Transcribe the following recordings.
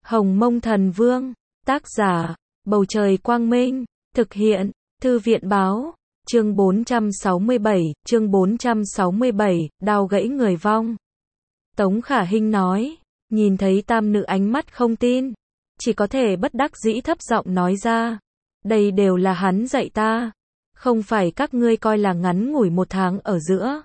Hồng Mông Thần Vương, tác giả, Bầu Trời Quang Minh, thực hiện, Thư viện Báo, chương 467, đao gãy người vong. Tống Khả Hinh nói, nhìn thấy tam nữ ánh mắt không tin, chỉ có thể bất đắc dĩ thấp giọng nói ra, đây đều là hắn dạy ta, không phải các ngươi coi là ngắn ngủi 1 tháng ở giữa.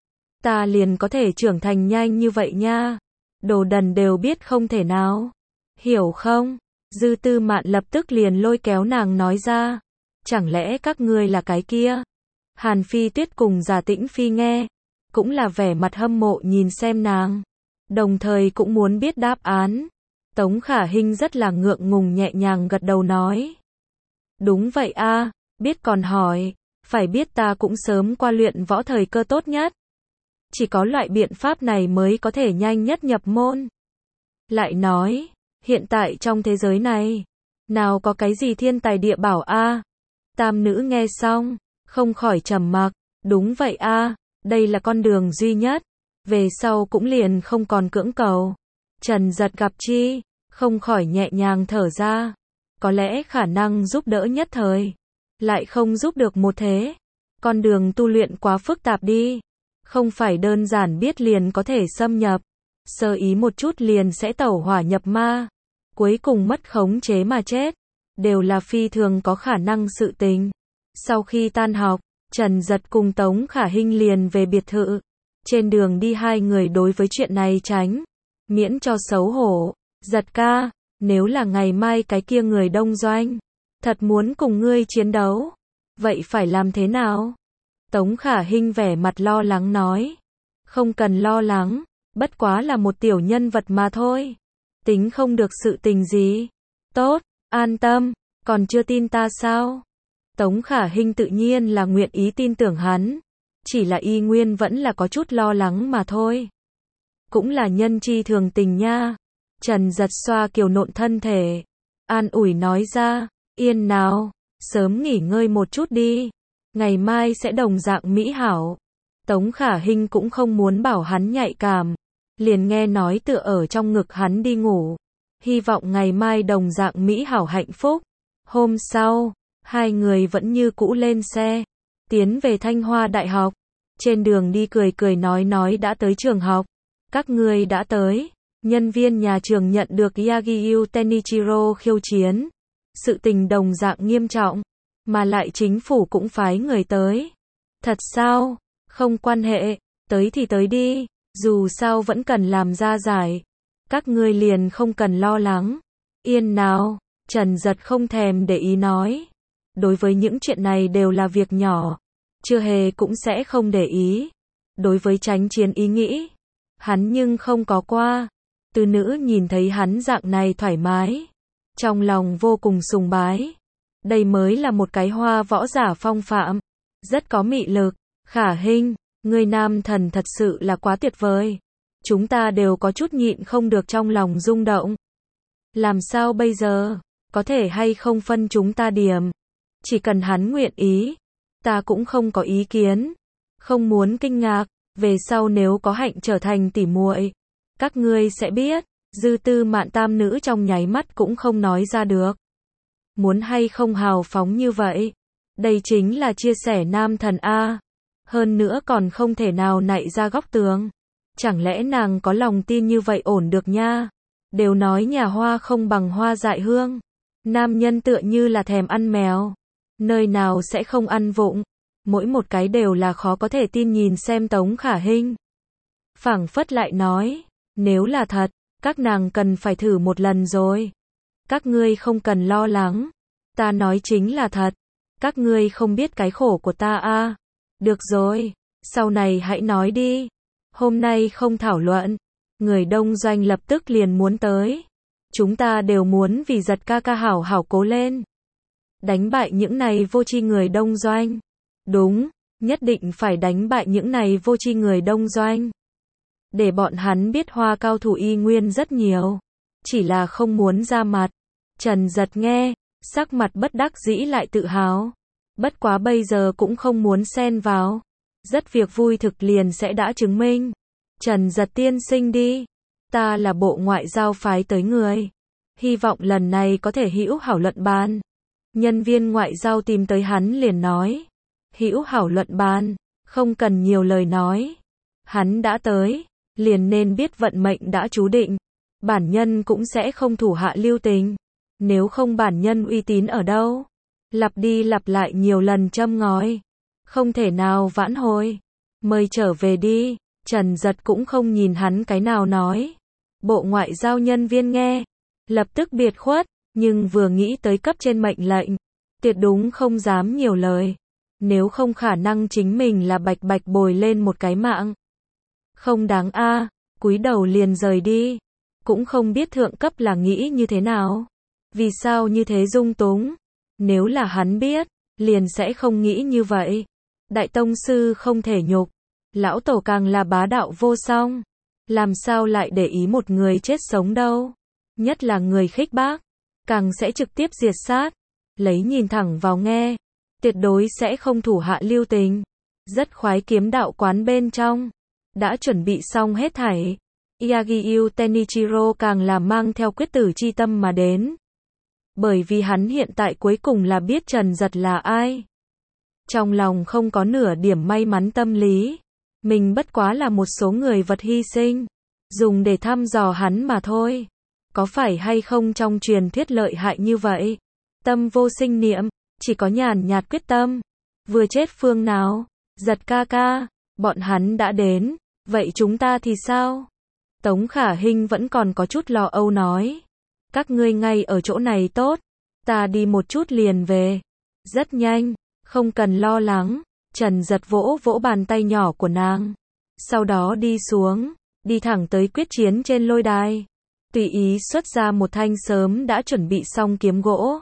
Ta liền có thể trưởng thành nhanh như vậy nha, đồ đần đều biết không thể nào, hiểu không? Dư Tư Mạn lập tức liền lôi kéo nàng nói ra, chẳng lẽ các ngươi là cái kia? Hàn Phi Tuyết cùng Giả Tĩnh Phi nghe, cũng là vẻ mặt hâm mộ nhìn xem nàng, đồng thời cũng muốn biết đáp án. Tống Khả Hinh rất là ngượng ngùng nhẹ nhàng gật đầu nói, đúng vậy a, biết còn hỏi, phải biết ta cũng sớm qua luyện võ thời cơ tốt nhất. Chỉ có loại biện pháp này mới có thể nhanh nhất nhập môn. Lại nói, hiện tại trong thế giới này, nào có cái gì thiên tài địa bảo a? Tam nữ nghe xong, không khỏi trầm mặc, đúng vậy a, đây là con đường duy nhất, về sau cũng liền không còn cưỡng cầu. Trần Giật gặp chi, không khỏi nhẹ nhàng thở ra, có lẽ khả năng giúp đỡ nhất thời, lại không giúp được một thế. Con đường tu luyện quá phức tạp đi, không phải đơn giản biết liền có thể xâm nhập, sơ ý một chút liền sẽ tẩu hỏa nhập ma, cuối cùng mất khống chế mà chết, đều là phi thường có khả năng sự tình. Sau khi tan học, Trần Giật cùng Tống Khả Hinh liền về biệt thự. Trên đường đi hai người đối với chuyện này tránh, miễn cho xấu hổ. Giật ca, nếu là ngày mai cái kia người đông doanh thật muốn cùng ngươi chiến đấu, vậy phải làm thế nào? Tống Khả Hinh vẻ mặt lo lắng nói, không cần lo lắng, bất quá là một tiểu nhân vật mà thôi, tính không được sự tình gì. Tốt, an tâm, còn chưa tin ta sao? Tống Khả Hinh tự nhiên là nguyện ý tin tưởng hắn, chỉ là y nguyên vẫn là có chút lo lắng mà thôi. Cũng là nhân chi thường tình nha. Trần Giật xoa kiều nộn thân thể, an ủi nói ra, yên nào, sớm nghỉ ngơi một chút đi, ngày mai sẽ đồng dạng mỹ hảo. Tống Khả Hinh cũng không muốn bảo hắn nhạy cảm, liền nghe nói tựa ở trong ngực hắn đi ngủ, hy vọng ngày mai đồng dạng mỹ hảo hạnh phúc. Hôm sau, hai người vẫn như cũ lên xe, tiến về Thanh Hoa Đại học. Trên đường đi cười cười nói đã tới trường học. Các ngươi đã tới. Nhân viên nhà trường nhận được Yagyu Tenichiro khiêu chiến. Sự tình đồng dạng nghiêm trọng, mà lại chính phủ cũng phái người tới. Thật sao? Không quan hệ, tới thì tới đi, dù sao vẫn cần làm ra giải. Các ngươi liền không cần lo lắng. Yên nào, Trần Giật không thèm để ý nói. Đối với những chuyện này đều là việc nhỏ, chưa hề cũng sẽ không để ý. Đối với tránh chiến ý nghĩ, hắn nhưng không có qua. Từ nữ nhìn thấy hắn dạng này thoải mái, trong lòng vô cùng sùng bái. Đây mới là một cái hoa võ giả phong phạm, rất có mị lực. Khả Hinh, người nam thần thật sự là quá tuyệt vời. Chúng ta đều có chút nhịn không được trong lòng rung động. Làm sao bây giờ? Có thể hay không phân chúng ta điểm? Chỉ cần hắn nguyện ý, ta cũng không có ý kiến. Không muốn kinh ngạc, về sau nếu có hạnh trở thành tỉ muội, các ngươi sẽ biết. Dư Tư Mạn tam nữ trong nháy mắt cũng không nói ra được. Muốn hay không hào phóng như vậy? Đây chính là chia sẻ nam thần a. Hơn nữa còn không thể nào nạy ra góc tường. Chẳng lẽ nàng có lòng tin như vậy ổn được nha? Đều nói nhà hoa không bằng hoa dại hương. Nam nhân tựa như là thèm ăn mèo, nơi nào sẽ không ăn vụng. Mỗi một cái đều là khó có thể tin nhìn xem Tống Khả Hinh. Phảng phất lại nói, nếu là thật, các nàng cần phải thử một lần rồi. Các ngươi không cần lo lắng, ta nói chính là thật. Các ngươi không biết cái khổ của ta a. Được rồi, sau này hãy nói đi. Hôm nay không thảo luận, người đông doanh lập tức liền muốn tới. Chúng ta đều muốn vì Giật ca ca hảo hảo cố lên, đánh bại những này vô tri người đông doanh. Đúng, nhất định phải đánh bại những này vô tri người đông doanh. Để bọn hắn biết hoa cao thủ y nguyên rất nhiều, chỉ là không muốn ra mặt. Trần Giật nghe, sắc mặt bất đắc dĩ lại tự hào. Bất quá bây giờ cũng không muốn xen vào. Rất việc vui thực liền sẽ đã chứng minh. Trần Giật tiên sinh đi. Ta là bộ ngoại giao phái tới người. hy vọng lần này có thể hữu hảo luận bàn. Nhân viên ngoại giao tìm tới hắn liền nói, hữu hảo luận bàn, không cần nhiều lời nói. Hắn đã tới, liền nên biết vận mệnh đã chú định. Bản nhân cũng sẽ không thủ hạ lưu tình. Nếu không bản nhân uy tín ở đâu? Lặp đi lặp lại nhiều lần châm ngòi. Không thể nào vãn hồi. Mời trở về đi. Trần Giật cũng không nhìn hắn cái nào nói. Bộ ngoại giao nhân viên nghe. Lập tức biệt khuất. Nhưng vừa nghĩ tới cấp trên mệnh lệnh. Tuyệt đúng không dám nhiều lời. Nếu không khả năng chính mình là bạch bạch bồi lên một cái mạng. Không đáng a, cúi đầu liền rời đi. Cũng không biết thượng cấp là nghĩ như thế nào. Vì sao như thế dung túng? Nếu là hắn biết, liền sẽ không nghĩ như vậy. Đại tông sư không thể nhục. Lão tổ càng là bá đạo vô song. Làm sao lại để ý một người chết sống đâu. Nhất là người khích bác. Càng sẽ trực tiếp diệt sát. Lấy nhìn thẳng vào nghe. Tuyệt đối sẽ không thủ hạ lưu tình. Rất khoái kiếm đạo quán bên trong. Đã chuẩn bị xong hết thảy. Yagyu Tenichiro càng là mang theo quyết tử chi tâm mà đến. Bởi vì hắn hiện tại cuối cùng là biết Trần Giật là ai. Trong lòng không có nửa điểm may mắn tâm lý. Mình bất quá là một số người vật hy sinh. Dùng để thăm dò hắn mà thôi. Có phải hay không trong truyền thuyết lợi hại như vậy? Tâm vô sinh niệm, chỉ có nhàn nhạt quyết tâm. Vừa chết phương nào? Giật ca ca, bọn hắn đã đến. Vậy chúng ta thì sao? Tống Khả Hinh vẫn còn có chút lo âu nói. Các ngươi ngay ở chỗ này tốt. Ta đi một chút liền về. Rất nhanh, không cần lo lắng. Trần Giật vỗ vỗ bàn tay nhỏ của nàng. Sau đó đi xuống, đi thẳng tới quyết chiến trên lôi đài. Tùy ý xuất ra một thanh sớm đã chuẩn bị xong kiếm gỗ.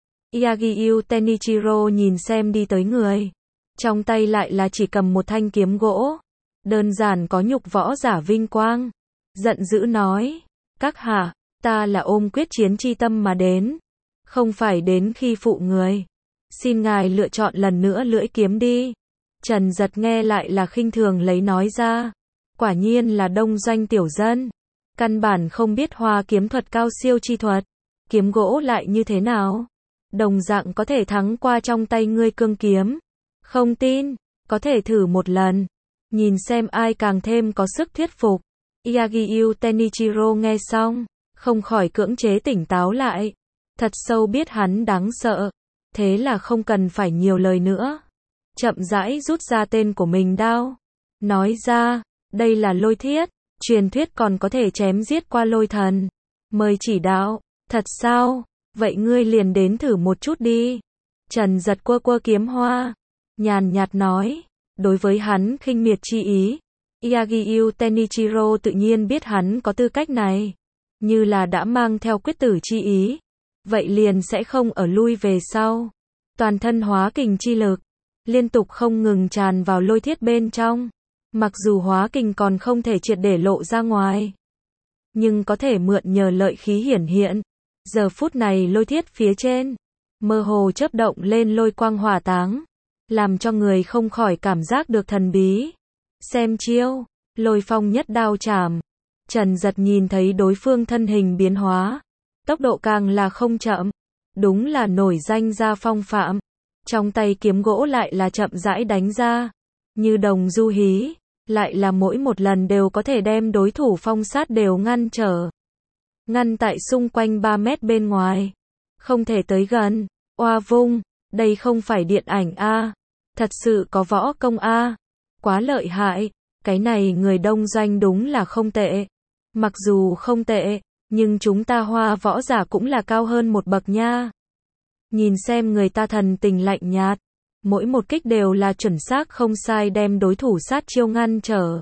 Yagyu Tenichiro nhìn xem đi tới người. Trong tay lại là chỉ cầm một thanh kiếm gỗ. Đơn giản có nhục võ giả vinh quang. Giận dữ nói. Các hạ, ta là ôm quyết chiến chi tâm mà đến. Không phải đến khi phụ người. Xin ngài lựa chọn lần nữa lưỡi kiếm đi. Trần Giật nghe lại là khinh thường lấy nói ra. Quả nhiên là đông doanh tiểu dân. Căn bản không biết hoa kiếm thuật cao siêu chi thuật. Kiếm gỗ lại như thế nào? Đồng dạng có thể thắng qua trong tay ngươi cương kiếm. Không tin, có thể thử một lần. Nhìn xem ai càng thêm có sức thuyết phục. Yagyu Tenichiro nghe xong, không khỏi cưỡng chế tỉnh táo lại. Thật sâu biết hắn đáng sợ. Thế là không cần phải nhiều lời nữa. Chậm rãi rút ra tên của mình đao. Nói ra, đây là lôi thiết. Truyền thuyết còn có thể chém giết qua lôi thần. Mời chỉ đạo. Thật sao? Vậy ngươi liền đến thử một chút đi. Trần Giật quơ quơ kiếm hoa. Nhàn nhạt nói. Đối với hắn khinh miệt chi ý. Yagyu Tenichiro tự nhiên biết hắn có tư cách này. Như là đã mang theo quyết tử chi ý. Vậy liền sẽ không ở lui về sau. Toàn thân hóa kình chi lực. Liên tục không ngừng tràn vào lôi thiết bên trong. Mặc dù hóa kình còn không thể triệt để lộ ra ngoài. Nhưng có thể mượn nhờ lợi khí hiển hiện. Giờ phút này lôi thiết phía trên. Mơ hồ chớp động lên lôi quang hỏa táng. Làm cho người không khỏi cảm giác được thần bí. Xem chiêu. Lôi phong nhất đao chảm. Trần Giật nhìn thấy đối phương thân hình biến hóa. Tốc độ càng là không chậm. Đúng là nổi danh ra phong phạm. Trong tay kiếm gỗ lại là chậm rãi đánh ra. Như đồng du hí. Lại là mỗi một lần đều có thể đem đối thủ phong sát đều ngăn trở. Ngăn tại xung quanh 3 mét bên ngoài. Không thể tới gần. Oa vung. Đây không phải điện ảnh a. Thật sự có võ công a. Quá lợi hại. Cái này người đông doanh đúng là không tệ. Mặc dù không tệ, nhưng chúng ta hoa võ giả cũng là cao hơn một bậc nha. Nhìn xem người ta thần tình lạnh nhạt. Mỗi một kích đều là chuẩn xác không sai đem đối thủ sát chiêu ngăn trở.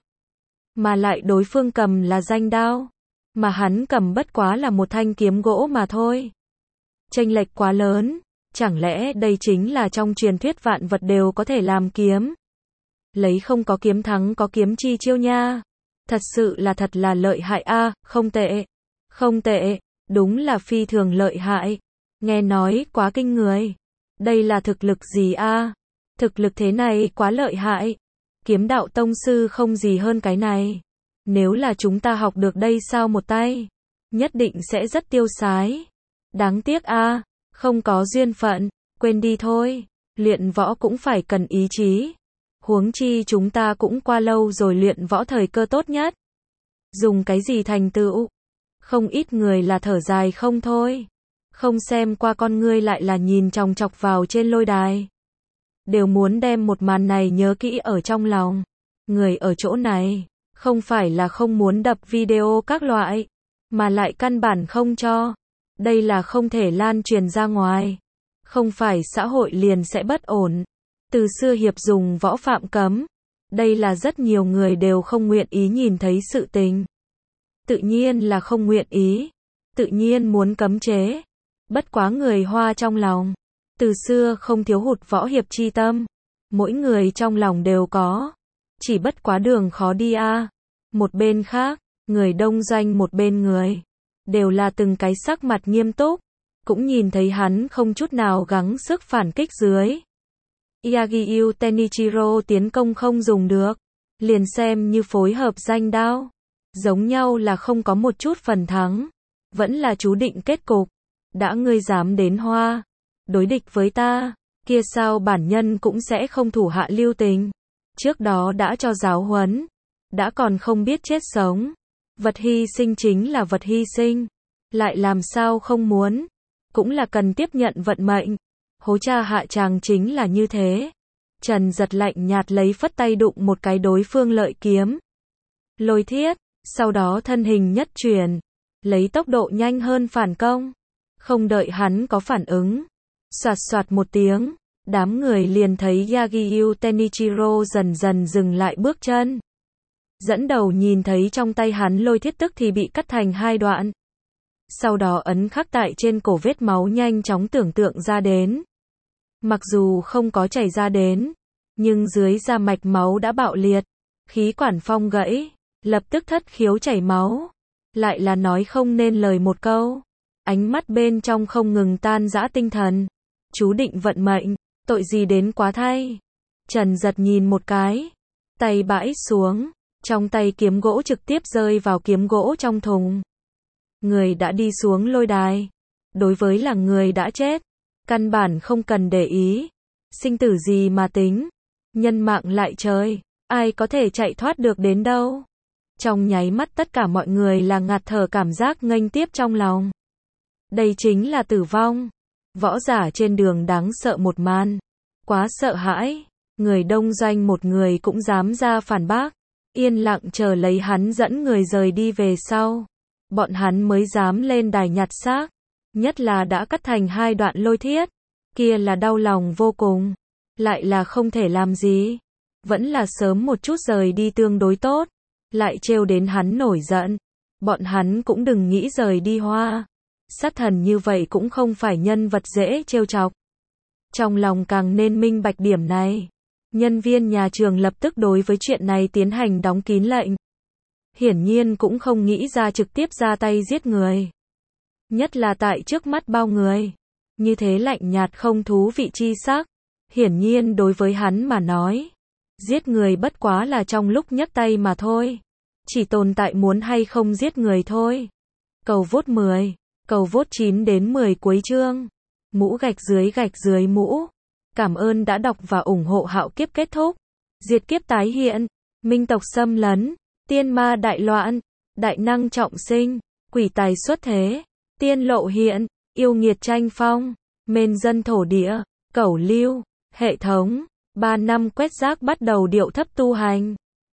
Mà lại đối phương cầm là danh đao. Mà hắn cầm bất quá là một thanh kiếm gỗ mà thôi. Chênh lệch quá lớn. Chẳng lẽ đây chính là trong truyền thuyết vạn vật đều có thể làm kiếm. Lấy không có kiếm thắng có kiếm chi chiêu nha. Thật sự là thật là lợi hại a, không tệ. Không tệ, đúng là phi thường lợi hại. Nghe nói quá kinh người. Đây là thực lực gì a? Thực lực thế này quá lợi hại. Kiếm đạo tông sư không gì hơn cái này. Nếu là chúng ta học được đây sao một tay. nhất định sẽ rất tiêu sái. Đáng tiếc a, không có duyên phận, quên đi thôi, luyện võ cũng phải cần ý chí. Huống chi chúng ta cũng qua lâu rồi luyện võ thời cơ tốt nhất. Dùng cái gì thành tựu? Không ít người là thở dài không thôi. Không xem qua con ngươi lại là nhìn chòng chọc vào trên lôi đài. Đều muốn đem một màn này nhớ kỹ ở trong lòng. Người ở chỗ này, không phải là không muốn đập video các loại, mà lại căn bản không cho. Đây là không thể lan truyền ra ngoài. Không phải xã hội liền sẽ bất ổn. Từ xưa hiệp dùng võ phạm cấm. Đây là rất nhiều người đều không nguyện ý nhìn thấy sự tình. Tự nhiên là không nguyện ý. Tự nhiên muốn cấm chế. Bất quá người Hoa trong lòng. Từ xưa không thiếu hụt võ hiệp chi tâm. Mỗi người trong lòng đều có. Chỉ bất quá đường khó đi a. Một bên khác, người Đông Doanh một bên người. Đều là từng cái sắc mặt nghiêm túc. Cũng nhìn thấy hắn không chút nào gắng sức phản kích dưới. Yagyu Tenichiro tiến công không dùng được. Liền xem như phối hợp danh đao. Giống nhau là không có một chút phần thắng. Vẫn là chú định kết cục. Đã ngươi dám đến Hoa. Đối địch với ta. Kia sao bản nhân cũng sẽ không thủ hạ lưu tình. Trước đó đã cho giáo huấn. Đã còn không biết chết sống. Vật hy sinh chính là vật hy sinh. Lại làm sao không muốn. Cũng là cần tiếp nhận vận mệnh. Hố cha hạ tràng chính là như thế. Trần Giật lạnh nhạt lấy phất tay đụng một cái đối phương lợi kiếm. Lôi thiết, sau đó thân hình nhất chuyển. Lấy tốc độ nhanh hơn phản công. Không đợi hắn có phản ứng. Soạt soạt một tiếng. Đám người liền thấy Yagyu Tenichiro dần dần dừng lại bước chân. Dẫn đầu nhìn thấy trong tay hắn lôi thiết tức thì bị cắt thành hai đoạn. Sau đó ấn khắc tại trên cổ vết máu nhanh chóng tưởng tượng ra đến. Mặc dù không có chảy ra đến, nhưng dưới da mạch máu đã bạo liệt, khí quản phong gãy, lập tức thất khiếu chảy máu. Lại là nói không nên lời một câu. Ánh mắt bên trong không ngừng tan rã tinh thần. Chú định vận mệnh, tội gì đến quá thay. Trần Giật nhìn một cái, tay bãi xuống, trong tay kiếm gỗ trực tiếp rơi vào kiếm gỗ trong thùng. Người đã đi xuống lôi đài. Đối với là người đã chết, căn bản không cần để ý. Sinh tử gì mà tính. Nhân mạng lại trời, ai có thể chạy thoát được đến đâu. Trong nháy mắt tất cả mọi người là ngạt thở cảm giác nghênh tiếp trong lòng. Đây chính là tử vong. Võ giả trên đường đáng sợ một màn. Quá sợ hãi. Người Đông Doanh một người cũng dám ra phản bác. Yên lặng chờ lấy hắn dẫn người rời đi về sau. Bọn hắn mới dám lên đài nhặt xác. Nhất là đã cắt thành hai đoạn lôi thiết. Kia là đau lòng vô cùng. Lại là không thể làm gì. Vẫn là sớm một chút rời đi tương đối tốt. Lại trêu đến hắn nổi giận. Bọn hắn cũng đừng nghĩ rời đi Hoa. Sát thần như vậy cũng không phải nhân vật dễ trêu chọc. Trong lòng càng nên minh bạch điểm này. Nhân viên nhà trường lập tức đối với chuyện này tiến hành đóng kín lệnh. Hiển nhiên cũng không nghĩ ra trực tiếp ra tay giết người. Nhất là tại trước mắt bao người. Như thế lạnh nhạt không thú vị chi sắc. Hiển nhiên đối với hắn mà nói. Giết người bất quá là trong lúc nhấc tay mà thôi. Chỉ tồn tại muốn hay không giết người thôi. Cầu vote 10. Cầu vote 9 đến 10 cuối chương. Mũ gạch dưới mũ. Cảm ơn đã đọc và ủng hộ Hạo Kiếp kết thúc. Diệt kiếp tái hiện. Minh tộc xâm lấn. Tiên ma đại loạn. Đại năng trọng sinh. Quỷ tài xuất thế. Tiên lộ hiện. Yêu nghiệt tranh phong. Mên dân thổ địa. Cẩu lưu. Hệ thống. 3 năm quét rác bắt đầu điệu thấp tu hành.